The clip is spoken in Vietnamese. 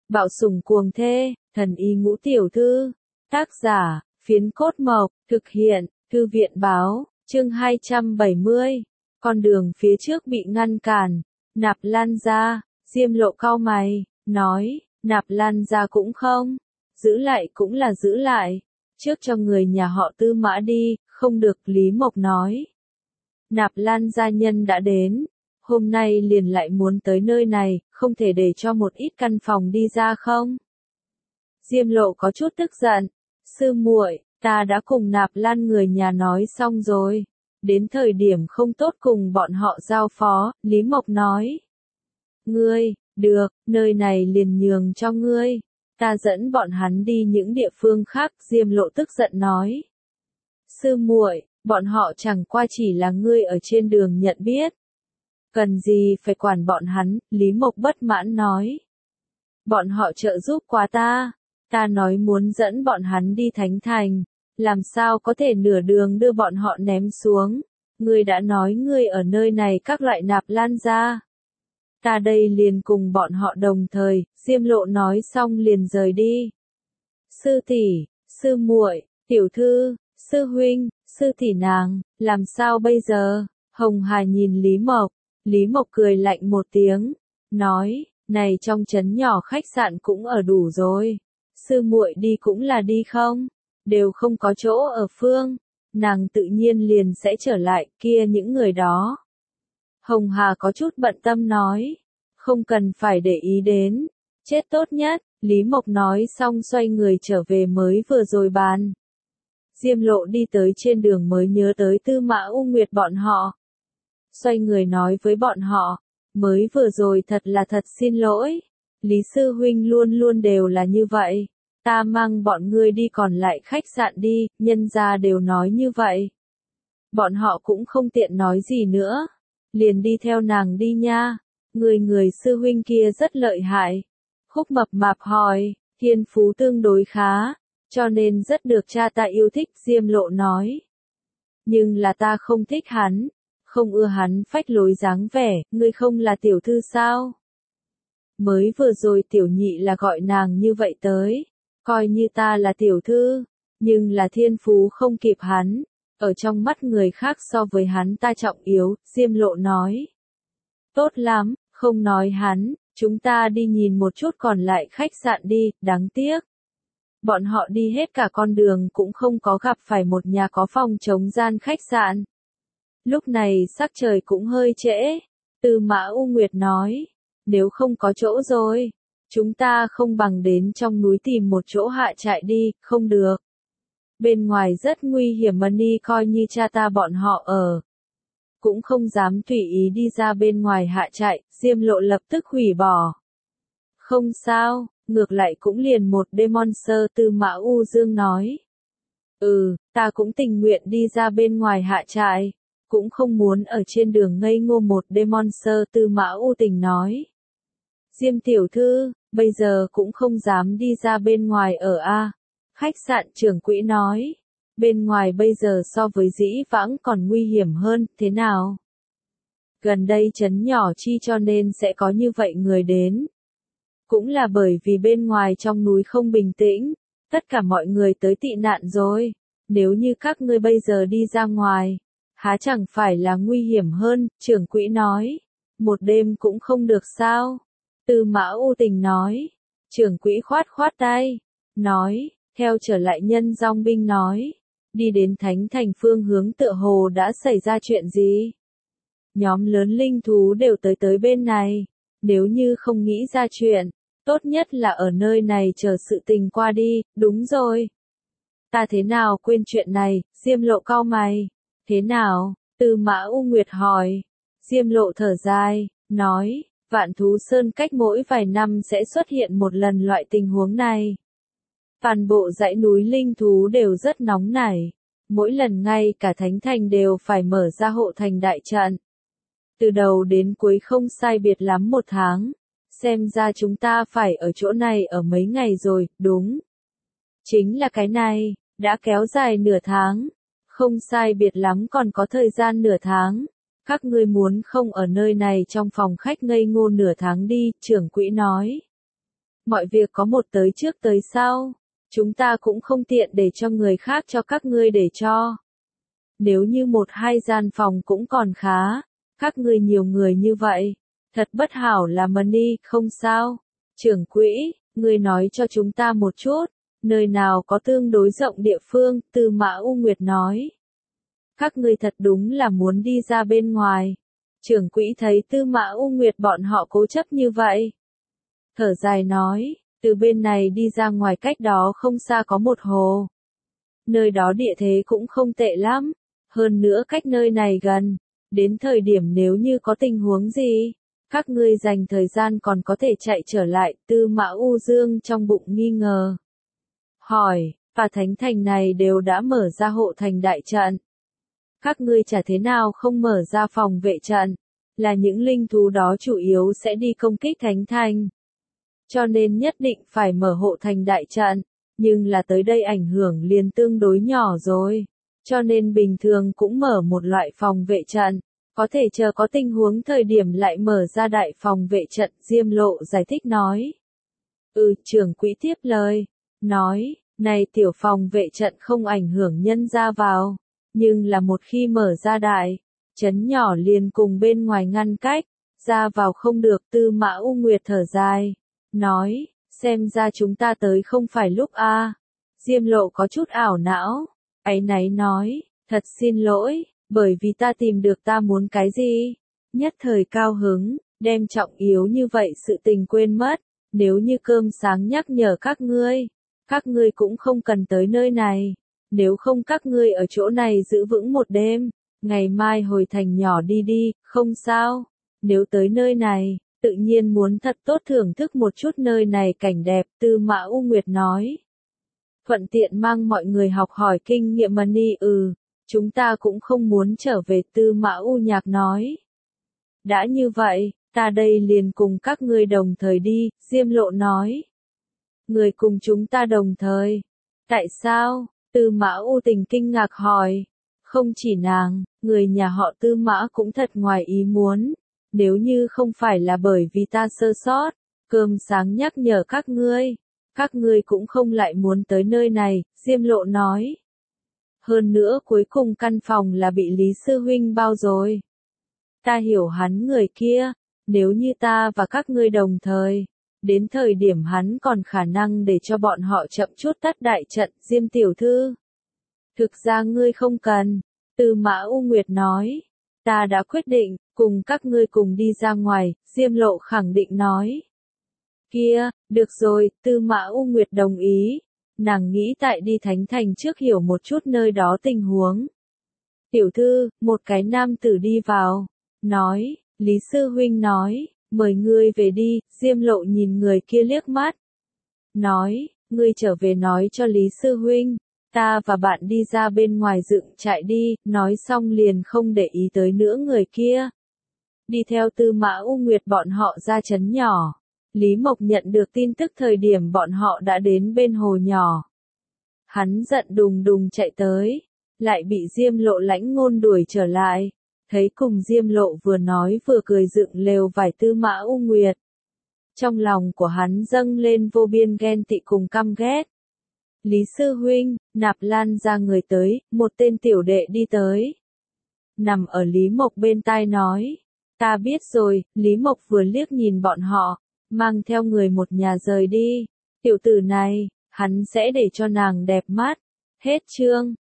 Bạo sủng cuồng thê, thần y ngũ tiểu thư. Tác giả, Phiến Cốt Mộc, thực hiện, Thư viện báo, chương 270. Con đường phía trước bị ngăn cản. Nạp Lan gia, Diêm Lộ cau mày, nói, Nạp Lan gia cũng không. Giữ lại cũng là giữ lại. Trước cho người nhà họ Tư Mã đi, không được, Lý Mộc nói. Nạp Lan gia nhân đã đến. Hôm nay liền lại muốn tới nơi này, không thể để cho một ít căn phòng đi ra không? Diêm Lộ có chút tức giận. Sư muội, ta đã cùng Nạp Lan người nhà nói xong rồi. Đến thời điểm không tốt cùng bọn họ giao phó, Lý Mộc nói. Ngươi, được, nơi này liền nhường cho ngươi. Ta dẫn bọn hắn đi những địa phương khác, Diêm Lộ tức giận nói. Sư muội, bọn họ chẳng qua chỉ là ngươi ở trên đường nhận biết. Cần gì phải quản bọn hắn, Lý Mộc bất mãn nói. Bọn họ trợ giúp quá ta nói muốn dẫn bọn hắn đi Thánh Thành, làm sao có thể nửa đường đưa bọn họ ném xuống. Ngươi đã nói ngươi ở nơi này các loại Nạp Lan gia. Ta đây liền cùng bọn họ đồng thời, Diêm Lộ nói xong liền rời đi. Sư tỷ, sư muội, tiểu thư, sư huynh, sư tỷ nàng, làm sao bây giờ? Hồng Hà nhìn Lý Mộc. Lý Mộc cười lạnh một tiếng, nói, này trong trấn nhỏ khách sạn cũng ở đủ rồi. Sư muội đi cũng là đi không? Đều không có chỗ ở phương. Nàng tự nhiên liền sẽ trở lại, kia những người đó. Hồng Hà có chút bận tâm nói, không cần phải để ý đến. Chết tốt nhất, Lý Mộc nói xong xoay người trở về mới vừa rồi bàn. Diêm Lộ đi tới trên đường mới nhớ tới Tư Mã U Nguyệt bọn họ. Xoay người nói với bọn họ, mới vừa rồi thật là thật xin lỗi. Lý sư huynh luôn luôn đều là như vậy. Ta mang bọn ngươi đi còn lại khách sạn đi, nhân gia đều nói như vậy. Bọn họ cũng không tiện nói gì nữa. Liền đi theo nàng đi nha. Người sư huynh kia rất lợi hại. Khúc Mập Mạp hỏi, thiên phú tương đối khá, cho nên rất được cha ta yêu thích, Diêm Lộ nói. Nhưng là ta không thích hắn. Không ưa hắn phách lối dáng vẻ, ngươi không là tiểu thư sao? Mới vừa rồi tiểu nhị là gọi nàng như vậy tới, coi như ta là tiểu thư, nhưng là thiên phú không kịp hắn, ở trong mắt người khác so với hắn ta trọng yếu, Diêm Lộ nói. Tốt lắm, không nói hắn, chúng ta đi nhìn một chút còn lại khách sạn đi, đáng tiếc. Bọn họ đi hết cả con đường cũng không có gặp phải một nhà có phòng trống gian khách sạn. Lúc này sắc trời cũng hơi trễ, Tư Mã U Nguyệt nói, nếu không có chỗ rồi, chúng ta không bằng đến trong núi tìm một chỗ hạ trại đi, không được. Bên ngoài rất nguy hiểm mà ni coi như cha ta bọn họ ở. Cũng không dám tùy ý đi ra bên ngoài hạ trại, Diêm Lộ lập tức hủy bỏ. Không sao, ngược lại cũng liền một đêm monster, Tư Mã U Dương nói. Ta cũng tình nguyện đi ra bên ngoài hạ trại. Cũng không muốn ở trên đường ngây ngô một đêm monster, Tư Mã U Tình nói. Diêm tiểu thư, bây giờ cũng không dám đi ra bên ngoài ở a. Khách sạn trưởng quỹ nói. Bên ngoài bây giờ so với dĩ vãng còn nguy hiểm hơn, thế nào? Gần đây trấn nhỏ chi cho nên sẽ có như vậy người đến. Cũng là bởi vì bên ngoài trong núi không bình tĩnh, tất cả mọi người tới tị nạn rồi. Nếu như các ngươi bây giờ đi ra ngoài, há chẳng phải là nguy hiểm hơn, trưởng quỹ nói. Một đêm cũng không được sao? Tư Mã U Tình nói. Trưởng quỹ khoát khoát tay. Nói, theo trở lại nhân dong binh nói. Đi đến Thánh Thành phương hướng tựa hồ đã xảy ra chuyện gì? Nhóm lớn linh thú đều tới bên này. Nếu như không nghĩ ra chuyện, tốt nhất là ở nơi này chờ sự tình qua đi, đúng rồi. Ta thế nào quên chuyện này, Diêm Lộ cau mày. Thế nào? Tư Mã U Nguyệt hỏi. Diêm Lộ thở dài, nói, Vạn Thú Sơn cách mỗi vài năm sẽ xuất hiện một lần loại tình huống này. Toàn bộ dãy núi linh thú đều rất nóng nảy. Mỗi lần ngay cả Thánh Thành đều phải mở ra hộ thành đại trận. Từ đầu đến cuối không sai biệt lắm 1 tháng. Xem ra chúng ta phải ở chỗ này ở mấy ngày rồi, đúng. Chính là cái này, đã kéo dài nửa tháng. Không sai biệt lắm còn có thời gian nửa tháng. Các ngươi muốn không ở nơi này trong phòng khách ngây ngô nửa tháng đi, trưởng quỹ nói. mọi việc có một tới trước tới sau. Chúng ta cũng không tiện để cho người khác cho các ngươi để cho. Nếu như một hai gian phòng cũng còn khá, các ngươi nhiều người như vậy, thật bất hảo là money, không sao. Trưởng quỹ, ngươi nói cho chúng ta một chút, nơi nào có tương đối rộng địa phương, Tư Mã U Nguyệt nói. Các ngươi thật đúng là muốn đi ra bên ngoài. Trưởng quỹ thấy Tư Mã U Nguyệt bọn họ cố chấp như vậy. Thở dài nói, từ bên này đi ra ngoài cách đó không xa có một hồ. Nơi đó địa thế cũng không tệ lắm, hơn nữa cách nơi này gần, đến thời điểm nếu như có tình huống gì, các ngươi dành thời gian còn có thể chạy trở lại. Tư Mã U Dương trong bụng nghi ngờ. Hỏi, và thánh thành này đều đã mở ra hộ thành đại trận. Các ngươi chả thế nào không mở ra phòng vệ trận, là những linh thú đó chủ yếu sẽ đi công kích thánh thành. Cho nên nhất định phải mở hộ thành đại trận, nhưng là tới đây ảnh hưởng liền tương đối nhỏ rồi. Cho nên bình thường cũng mở một loại phòng vệ trận, có thể chờ có tình huống thời điểm lại mở ra đại phòng vệ trận. Diêm Lộ giải thích nói. Trưởng quỹ tiếp lời, nói, này tiểu phòng vệ trận không ảnh hưởng nhân ra vào, nhưng là một khi mở ra đại, trấn nhỏ liền cùng bên ngoài ngăn cách, ra vào không được. Tư Mã U Nguyệt thở dài, nói, xem ra chúng ta tới không phải lúc a. Diêm Lộ có chút ảo não, áy náy nói, thật xin lỗi, bởi vì ta tìm được ta muốn cái gì. Nhất thời cao hứng, đem trọng yếu như vậy sự tình quên mất, nếu như cơm sáng nhắc nhở các ngươi cũng không cần tới nơi này, nếu không các ngươi ở chỗ này giữ vững một đêm, ngày mai hồi thành nhỏ đi đi, không sao, nếu tới nơi này, tự nhiên muốn thật tốt thưởng thức một chút nơi này cảnh đẹp. Tư Mã U Nguyệt nói. Thuận tiện mang mọi người học hỏi kinh nghiệm money. Chúng ta cũng không muốn trở về. Tư Mã U Nhạc nói. Đã như vậy, ta đây liền cùng các ngươi đồng thời đi. Diêm Lộ nói. Người cùng chúng ta đồng thời. Tại sao? Tư Mã U Tình kinh ngạc hỏi. Không chỉ nàng, người nhà họ Tư Mã cũng thật ngoài ý muốn. Nếu như không phải là bởi vì ta sơ sót, cơm sáng nhắc nhở các ngươi cũng không lại muốn tới nơi này. Diêm Lộ nói. Hơn nữa cuối cùng căn phòng là bị Lý Sư Huynh bao rồi. Ta hiểu hắn người kia, nếu như ta và các ngươi đồng thời, đến thời điểm hắn còn khả năng để cho bọn họ chậm chút tắt đại trận. Diêm tiểu thư. Thực ra ngươi không cần. Tư Mã U Nguyệt nói. Ta đã quyết định, cùng các ngươi cùng đi ra ngoài. Diêm Lộ khẳng định nói. Kia, được rồi. Tư Mã U Nguyệt đồng ý. Nàng nghĩ tại đi thánh thành trước hiểu một chút nơi đó tình huống. Tiểu thư, một cái nam tử đi vào. Nói, Lý Sư Huynh nói, mời ngươi về đi. Diêm Lộ nhìn người kia liếc mắt. Nói, ngươi trở về nói cho Lý Sư Huynh. Ta và bạn đi ra bên ngoài dựng trại đi. Nói xong liền không để ý tới nữa người kia. Đi theo Tư Mã U Nguyệt bọn họ ra trấn nhỏ. Lý Mộc nhận được tin tức thời điểm bọn họ đã đến bên hồ nhỏ. Hắn giận đùng đùng chạy tới, lại bị Diêm Lộ lãnh ngôn đuổi trở lại. Thấy cùng Diêm Lộ vừa nói vừa cười dựng lều vải Tư Mã U Nguyệt. Trong lòng của hắn dâng lên vô biên ghen tị cùng căm ghét. Lý Sư Huynh, Nạp Lan ra người tới, một tên tiểu đệ đi tới. Nằm ở Lý Mộc bên tai nói. Ta biết rồi. Lý Mộc vừa liếc nhìn bọn họ, mang theo người một nhà rời đi. Tiểu tử này, hắn sẽ để cho nàng đẹp mắt. Hết chương.